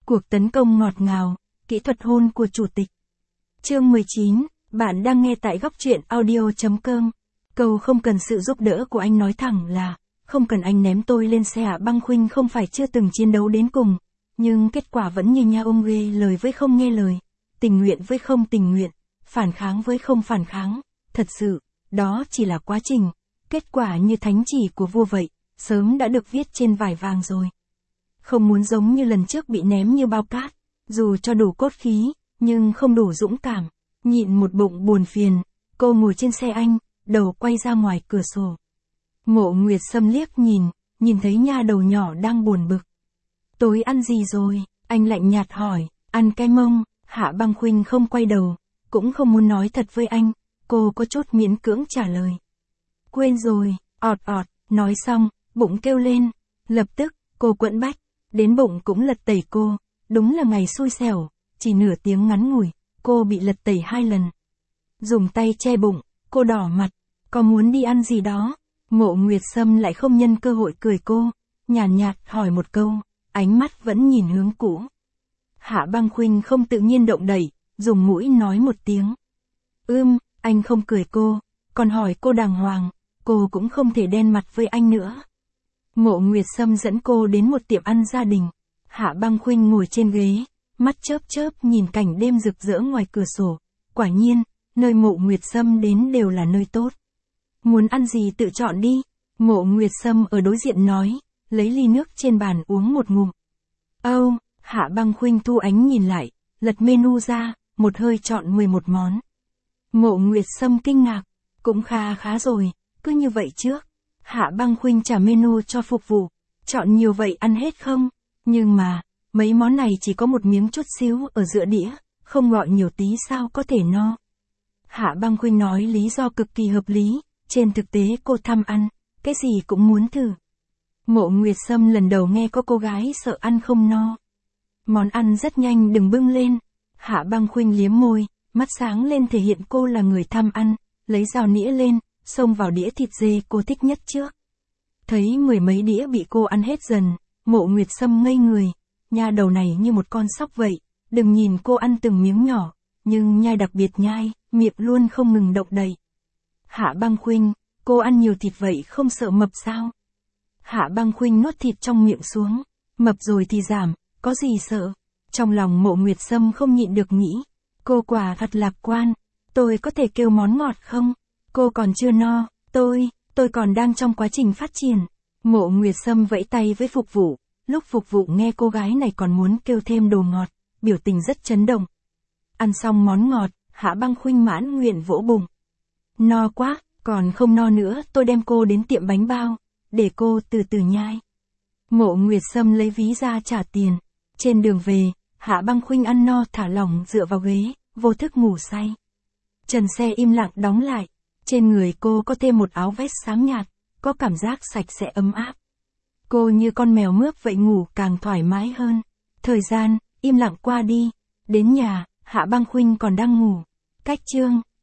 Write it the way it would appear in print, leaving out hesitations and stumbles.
Cuộc tấn công ngọt ngào, kỹ thuật hôn của chủ tịch. Chương 19, bạn đang nghe tại góc truyện audio.com. Câu không cần sự giúp đỡ của anh nói thẳng là, không cần anh ném tôi lên xe. Hạ Băng Khuynh không phải chưa từng chiến đấu đến cùng, nhưng kết quả vẫn như nhau, ông ghê lời với không nghe lời, tình nguyện với không tình nguyện, phản kháng với không phản kháng. Thật sự, đó chỉ là quá trình, kết quả như thánh chỉ của vua vậy, sớm đã được viết trên vải vàng rồi. Không muốn giống như lần trước bị ném như bao cát, dù cho đủ cốt khí, nhưng không đủ dũng cảm, nhịn một bụng buồn phiền, cô ngồi trên xe anh, đầu quay ra ngoài cửa sổ. Mộ Nguyệt Sâm liếc nhìn thấy nha đầu nhỏ đang buồn bực. Tối ăn gì rồi? Anh lạnh nhạt hỏi. Ăn cái mông. Hạ Băng Khuynh không quay đầu, cũng không muốn nói thật với anh, cô có chút miễn cưỡng trả lời. Quên rồi, ọt ọt, nói xong, bụng kêu lên, lập tức, cô quẫn bách, đến bụng cũng lật tẩy cô, đúng là ngày xui xẻo, chỉ nửa tiếng ngắn ngủi, cô bị lật tẩy 2 lần. Dùng tay che bụng, cô đỏ mặt, có muốn đi ăn gì đó? Mộ Nguyệt Sâm lại không nhân cơ hội cười cô, nhàn nhạt hỏi một câu, ánh mắt vẫn nhìn hướng cũ. Hạ Băng Khuynh không tự nhiên động đẩy, dùng mũi nói một tiếng. Anh không cười cô, còn hỏi cô đàng hoàng, cô cũng không thể đen mặt với anh nữa. Mộ Nguyệt Sâm dẫn cô đến một tiệm ăn gia đình. Hạ Băng Khuynh ngồi trên ghế, mắt chớp chớp nhìn cảnh đêm rực rỡ ngoài cửa sổ. Quả nhiên, nơi Mộ Nguyệt Sâm đến đều là nơi tốt. Muốn ăn gì tự chọn đi. Mộ Nguyệt Sâm ở đối diện nói, lấy ly nước trên bàn uống một ngụm. Hạ Băng Khuynh thu ánh nhìn lại, lật menu ra, một hơi chọn 11 món. Mộ Nguyệt Sâm kinh ngạc, cũng khá rồi, cứ như vậy trước. Hạ Băng Khuynh trả menu cho phục vụ, chọn nhiều vậy ăn hết không? Nhưng mà, mấy món này chỉ có một miếng chút xíu ở giữa đĩa, không gọi nhiều tí sao có thể no. Hạ Băng Khuynh nói lý do cực kỳ hợp lý, trên thực tế cô tham ăn, cái gì cũng muốn thử. Mộ Nguyệt Sâm lần đầu nghe có cô gái sợ ăn không no. Món ăn rất nhanh đừng bưng lên. Hạ Băng Khuynh liếm môi, mắt sáng lên thể hiện cô là người tham ăn, lấy dao nĩa lên, xông vào đĩa thịt dê cô thích nhất trước. Thấy 10 mấy đĩa bị cô ăn hết dần, Mộ Nguyệt Sâm ngây người, nha đầu này như một con sóc vậy, đừng nhìn cô ăn từng miếng nhỏ, nhưng nhai đặc biệt nhai, miệng luôn không ngừng động đậy. Hạ Băng Khuynh, cô ăn nhiều thịt vậy không sợ mập sao? Hạ Băng Khuynh nuốt thịt trong miệng xuống, mập rồi thì giảm, có gì sợ? Trong lòng Mộ Nguyệt Sâm không nhịn được nghĩ, cô quả thật lạc quan, tôi có thể kêu món ngọt không? Cô còn chưa no, tôi còn đang trong quá trình phát triển. Mộ Nguyệt Sâm vẫy tay với phục vụ, lúc phục vụ nghe cô gái này còn muốn kêu thêm đồ ngọt, biểu tình rất chấn động. Ăn xong món ngọt, Hạ Băng Khuynh mãn nguyện vỗ bụng. No quá, còn không no nữa, tôi đem cô đến tiệm bánh bao, để cô từ từ nhai. Mộ Nguyệt Sâm lấy ví ra trả tiền. Trên đường về, Hạ Băng Khuynh ăn no thả lỏng dựa vào ghế, vô thức ngủ say. Trần xe im lặng đóng lại. Trên người cô có thêm một áo vest sáng nhạt, có cảm giác sạch sẽ ấm áp. Cô như con mèo mướp vậy, ngủ càng thoải mái hơn. Thời gian, im lặng qua đi. Đến nhà, Hạ Băng Khuynh còn đang ngủ. Cách chương